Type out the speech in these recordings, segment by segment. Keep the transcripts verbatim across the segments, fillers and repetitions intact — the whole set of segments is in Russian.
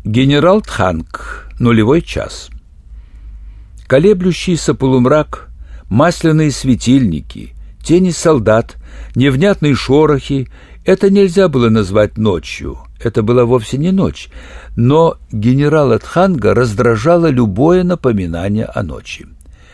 Генерал Тханг. Нулевой час. Колеблющийся полумрак, масляные светильники, тени солдат, невнятные шорохи — это нельзя было назвать ночью. Это была вовсе не ночь, но генерала Тханга раздражало любое напоминание о ночи.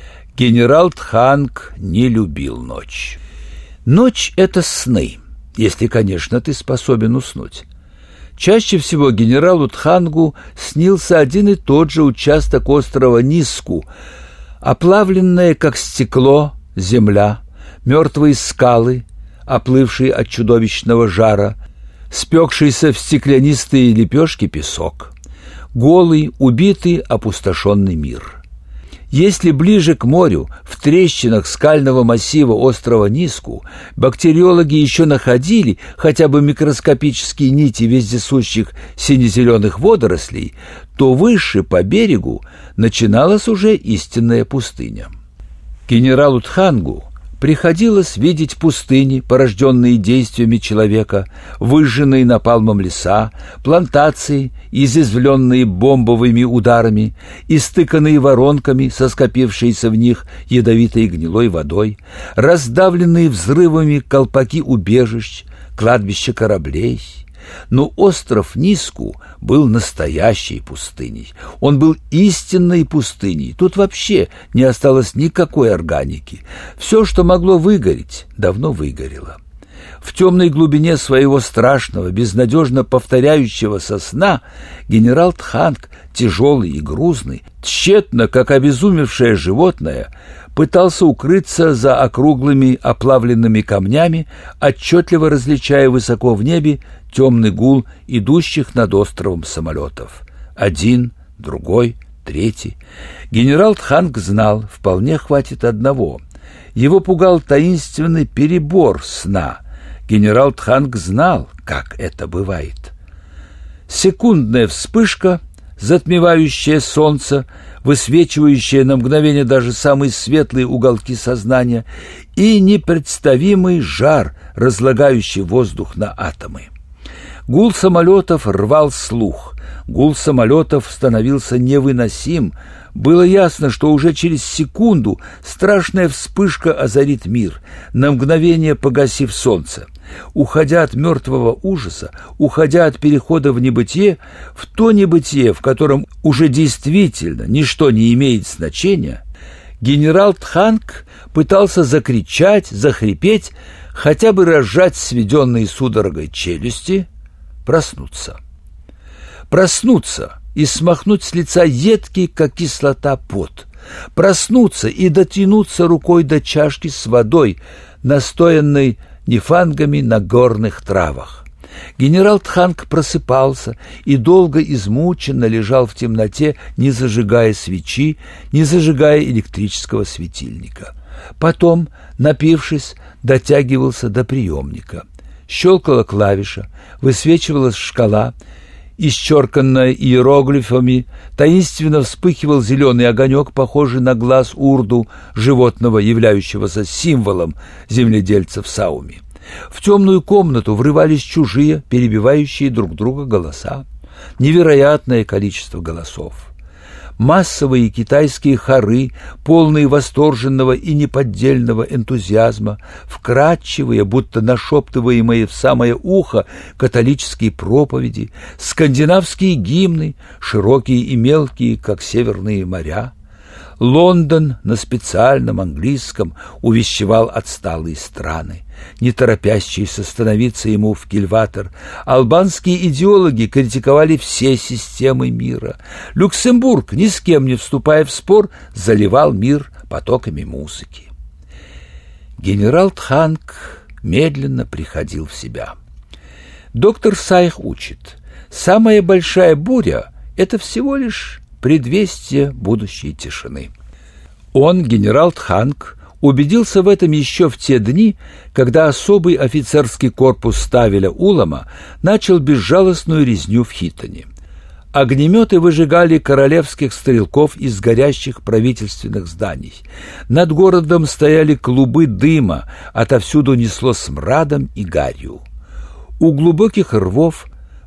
Генерал Тханг не любил ночь. Ночь — это сны, если, конечно, ты способен уснуть. Чаще всего генералу Тхангу снился один и тот же участок острова Ниску, оплавленная, как стекло, земля, мертвые скалы, оплывшие от чудовищного жара, спекшийся в стеклянистые лепешки песок, голый, убитый, опустошенный мир. Если ближе к морю, в трещинах скального массива острова Ниску, бактериологи еще находили хотя бы микроскопические нити вездесущих сине-зеленых водорослей, то выше, по берегу, начиналась уже истинная пустыня. Генералу Тхангу приходилось видеть пустыни, порожденные действиями человека, выжженные напалмом леса, плантации, изъязвленные бомбовыми ударами, истыканные воронками со скопившейся в них ядовитой гнилой водой, раздавленные взрывами колпаки убежищ, кладбища кораблей. Но остров Ниску был настоящей пустыней. Он был истинной пустыней. Тут вообще не осталось никакой органики. Все, что могло выгореть, давно выгорело. В темной глубине своего страшного, безнадежно повторяющегося сна генерал Тханг, тяжелый и грузный, тщетно, как обезумевшее животное, пытался укрыться за округлыми оплавленными камнями, отчетливо различая высоко в небе темный гул идущих над островом самолетов. Один, другой, третий. Генерал Тханг знал, вполне хватит одного. Его пугал таинственный перебор сна. Генерал Тханг знал, как это бывает. Секундная вспышка, затмевающая солнце, высвечивающая на мгновение даже самые светлые уголки сознания, и непредставимый жар, разлагающий воздух на атомы. Гул самолетов рвал слух. Гул самолетов становился невыносим. Было ясно, что уже через секунду страшная вспышка озарит мир, на мгновение погасив солнце. Уходя от мертвого ужаса, уходя от перехода в небытие, в то небытие, в котором уже действительно ничто не имеет значения, генерал Тханг пытался закричать, захрипеть, хотя бы разжать сведенные судорогой челюсти, проснуться. Проснуться и смахнуть с лица едкий, как кислота, пот. Проснуться и дотянуться рукой до чашки с водой, настоянной нифангами на горных травах. Генерал Тханг просыпался и долго измученно лежал в темноте, не зажигая свечи, не зажигая электрического светильника. Потом, напившись, дотягивался до приемника. Щелкала клавиша, высвечивалась шкала, исчерканная иероглифами, таинственно вспыхивал зеленый огонек, похожий на глаз урду, животного, являющегося символом земледельцев Сауми. В темную комнату врывались чужие, перебивающие друг друга голоса. Невероятное количество голосов. Массовые китайские хоры, полные восторженного и неподдельного энтузиазма, вкрадчивые, будто нашептываемые в самое ухо католические проповеди, скандинавские гимны, широкие и мелкие, как северные моря. Лондон на специальном английском увещевал отсталые страны, не торопящиеся становиться ему в кильватер. Албанские идеологи критиковали все системы мира. Люксембург, ни с кем не вступая в спор, заливал мир потоками музыки. Генерал Тханг медленно приходил в себя. Доктор Сайх учит: самая большая буря — это всего лишь предвестие будущей тишины. Он, генерал Тханг, убедился в этом еще в те дни, когда особый офицерский корпус Ставеля Улама начал безжалостную резню в Хитоне. Огнеметы выжигали королевских стрелков из горящих правительственных зданий. Над городом стояли клубы дыма, отовсюду несло смрадом и гарью. У глубоких рвов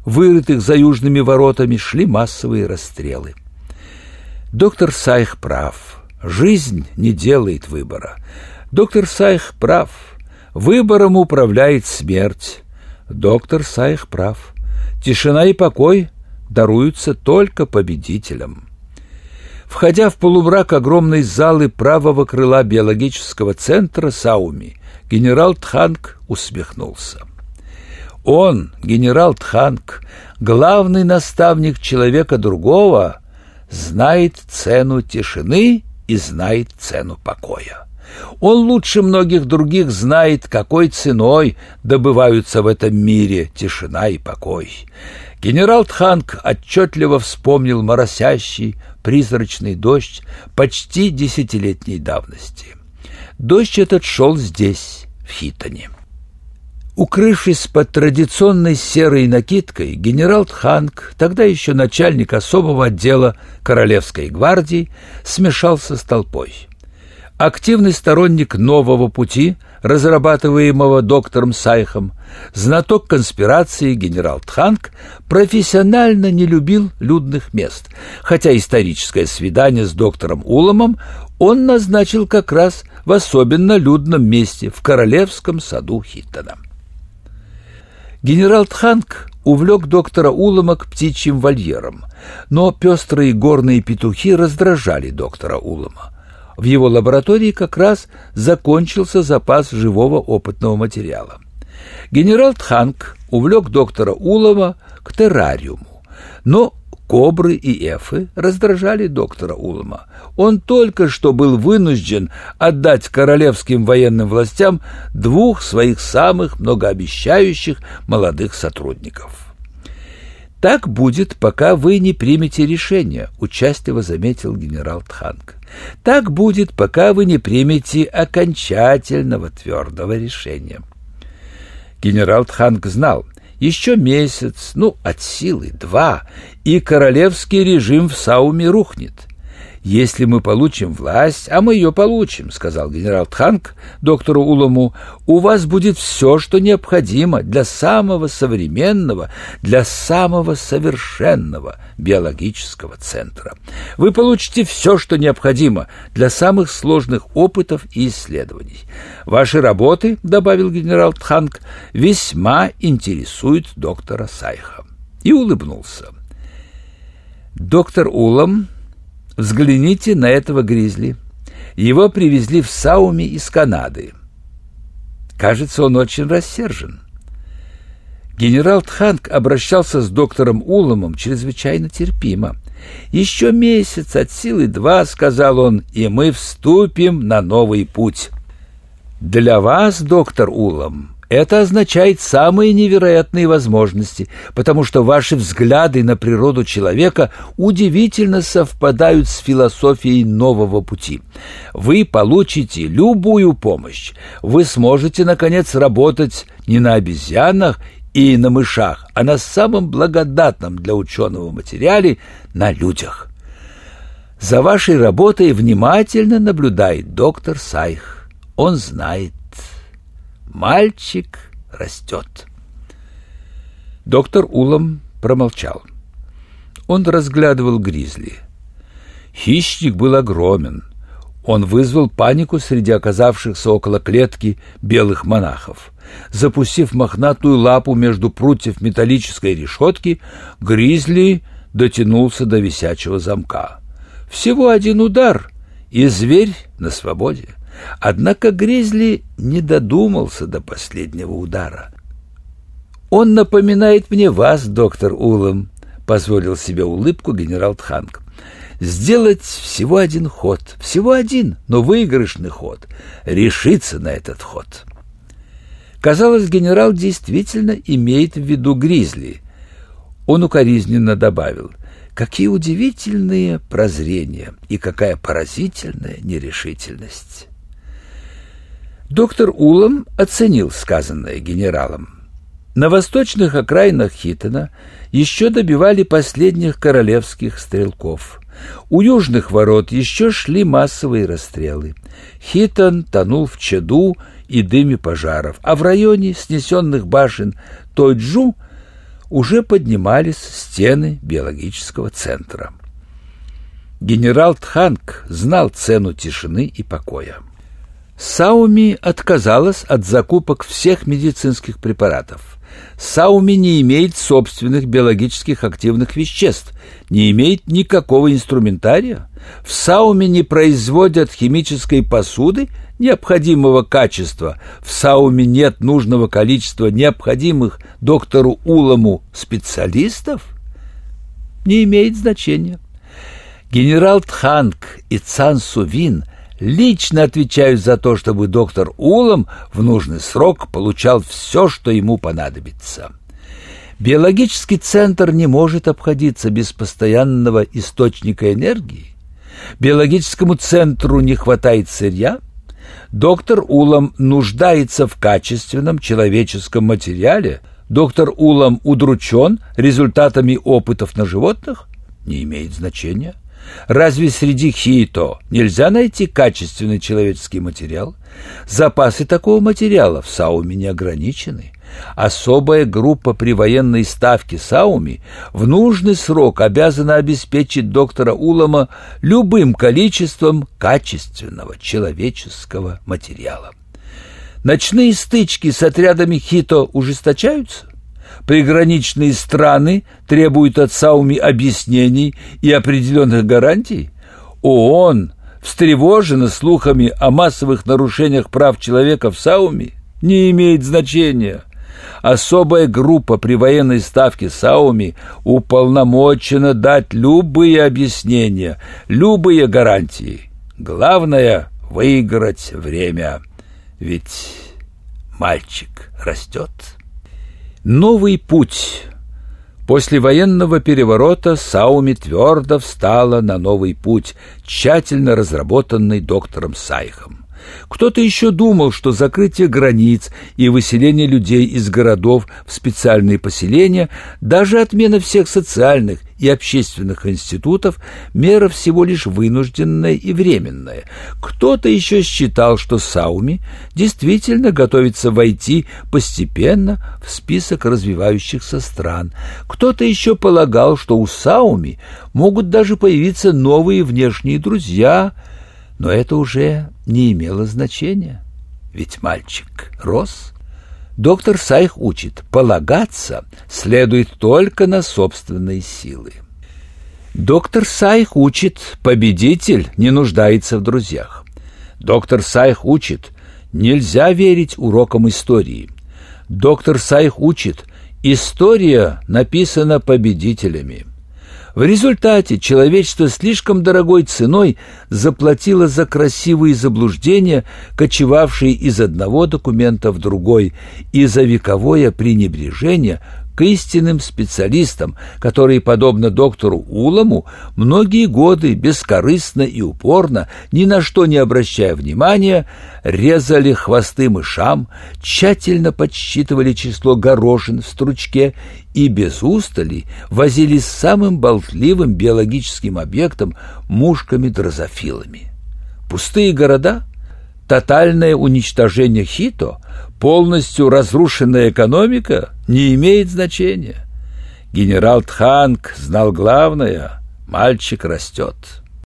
вырытых за южными воротами, шли массовые расстрелы. Доктор Сайх прав. Жизнь не делает выбора. Доктор Сайх прав. Выбором управляет смерть. Доктор Сайх прав. Тишина и покой даруются только победителям. Входя в полумрак огромной залы правого крыла биологического центра Сауми, генерал Тханг усмехнулся. Он, генерал Тханг, главный наставник человека другого, знает цену тишины и знает цену покоя. Он лучше многих других знает, какой ценой добываются в этом мире тишина и покой. Генерал Тханг отчетливо вспомнил моросящий, призрачный дождь почти десятилетней давности. Дождь этот шел здесь, в Хитоне. Укрывшись под традиционной серой накидкой, генерал Тханг, тогда еще начальник особого отдела Королевской гвардии, смешался с толпой. Активный сторонник нового пути, разрабатываемого доктором Сайхом, знаток конспирации генерал Тханг профессионально не любил людных мест, хотя историческое свидание с доктором Уламом он назначил как раз в особенно людном месте, в Королевском саду Хитона. Генерал Тханг увлек доктора Улама к птичьим вольерам, но пестрые горные петухи раздражали доктора Улама. В его лаборатории как раз закончился запас живого опытного материала. Генерал Тханг увлек доктора Улама к террариуму, но кобры и эфы раздражали доктора Улама. Он только что был вынужден отдать королевским военным властям двух своих самых многообещающих молодых сотрудников. «Так будет, пока вы не примете решение», — участливо заметил генерал Тханг. «Так будет, пока вы не примете окончательного твердого решения». Генерал Тханг знал, еще месяц, ну, от силы два, и королевский режим в Сауме рухнет. «Если мы получим власть, а мы ее получим», — сказал генерал Тханг доктору Уламу, «у вас будет все, что необходимо для самого современного, для самого совершенного биологического центра. Вы получите все, что необходимо для самых сложных опытов и исследований. Ваши работы, — добавил генерал Тханг, — весьма интересуют доктора Сайха». И улыбнулся. «Доктор Улам, взгляните на этого гризли. Его привезли в Сауме из Канады. Кажется, он очень рассержен». Генерал Тханг обращался с доктором Уламом чрезвычайно терпимо. «Еще месяц, от силы два, — сказал он, — и мы вступим на новый путь. Для вас, доктор Улам, это означает самые невероятные возможности, потому что ваши взгляды на природу человека удивительно совпадают с философией нового пути. Вы получите любую помощь. Вы сможете, наконец, работать не на обезьянах и на мышах, а на самом благодатном для ученого материале — на людях. За вашей работой внимательно наблюдает доктор Сайх. Он знает. Мальчик растет». Доктор Улам промолчал. Он разглядывал гризли. Хищник был огромен. Он вызвал панику среди оказавшихся около клетки белых монахов. Запустив мохнатую лапу между прутьев металлической решетки, гризли дотянулся до висячего замка. Всего один удар, и зверь на свободе. Однако гризли не додумался до последнего удара. «Он напоминает мне вас, доктор Улам», — позволил себе улыбку генерал Тханг. «Сделать всего один ход, всего один, но выигрышный ход, решиться на этот ход». Казалось, генерал действительно имеет в виду гризли. Он укоризненно добавил: «Какие удивительные прозрения и какая поразительная нерешительность». Доктор Улам оценил сказанное генералом. На восточных окраинах Хитона еще добивали последних королевских стрелков. У южных ворот еще шли массовые расстрелы. Хитон тонул в чаду и дыме пожаров, а в районе снесенных башен Тойджу уже поднимались стены биологического центра. Генерал Тханг знал цену тишины и покоя. Саоми отказалась от закупок всех медицинских препаратов. Саоми не имеет собственных биологических активных веществ, не имеет никакого инструментария. В Саоми не производят химической посуды необходимого качества. В Саоми нет нужного количества необходимых доктору Уламу специалистов. Не имеет значения. Генерал Тханг и Цан Сувин лично отвечают за то, чтобы доктор Улам в нужный срок получал все, что ему понадобится. Биологический центр не может обходиться без постоянного источника энергии. Биологическому центру не хватает сырья. Доктор Улам нуждается в качественном человеческом материале. Доктор Улам удручен результатами опытов на животных. Не имеет значения. Разве среди хито нельзя найти качественный человеческий материал? Запасы такого материала в Саоми не ограничены. Особая группа при военной ставке Саоми в нужный срок обязана обеспечить доктора Улама любым количеством качественного человеческого материала. Ночные стычки с отрядами хито ужесточаются. Приграничные страны требуют от Саоми объяснений и определенных гарантий. ООН встревожена слухами о массовых нарушениях прав человека в Саоми. Не имеет значения. Особая группа при военной ставке Саоми уполномочена дать любые объяснения, любые гарантии. Главное — выиграть время. Ведь мальчик растет. Новый путь. После военного переворота Саоми твердо встала на новый путь, тщательно разработанный доктором Сайхом. Кто-то еще думал, что закрытие границ и выселение людей из городов в специальные поселения, даже отмена всех социальных и общественных институтов – мера всего лишь вынужденная и временная. Кто-то еще считал, что Саоми действительно готовится войти постепенно в список развивающихся стран. Кто-то еще полагал, что у Саоми могут даже появиться новые внешние друзья. Но это уже не имело значения, ведь мальчик рос. Доктор Сайх учит, полагаться следует только на собственные силы. Доктор Сайх учит, победитель не нуждается в друзьях. Доктор Сайх учит, нельзя верить урокам истории. Доктор Сайх учит, история написана победителями. В результате человечество слишком дорогой ценой заплатило за красивые заблуждения, кочевавшие из одного документа в другой, и за вековое пренебрежение к истинным специалистам, которые, подобно доктору Уламу, многие годы бескорыстно и упорно, ни на что не обращая внимания, резали хвосты мышам, тщательно подсчитывали число горошин в стручке и без устали возились с самым болтливым биологическим объектом мушками-дрозофилами. Пустые города, тотальное уничтожение хито, полностью разрушенная экономика не имеет значения. Генерал Тханг знал главное – мальчик растет.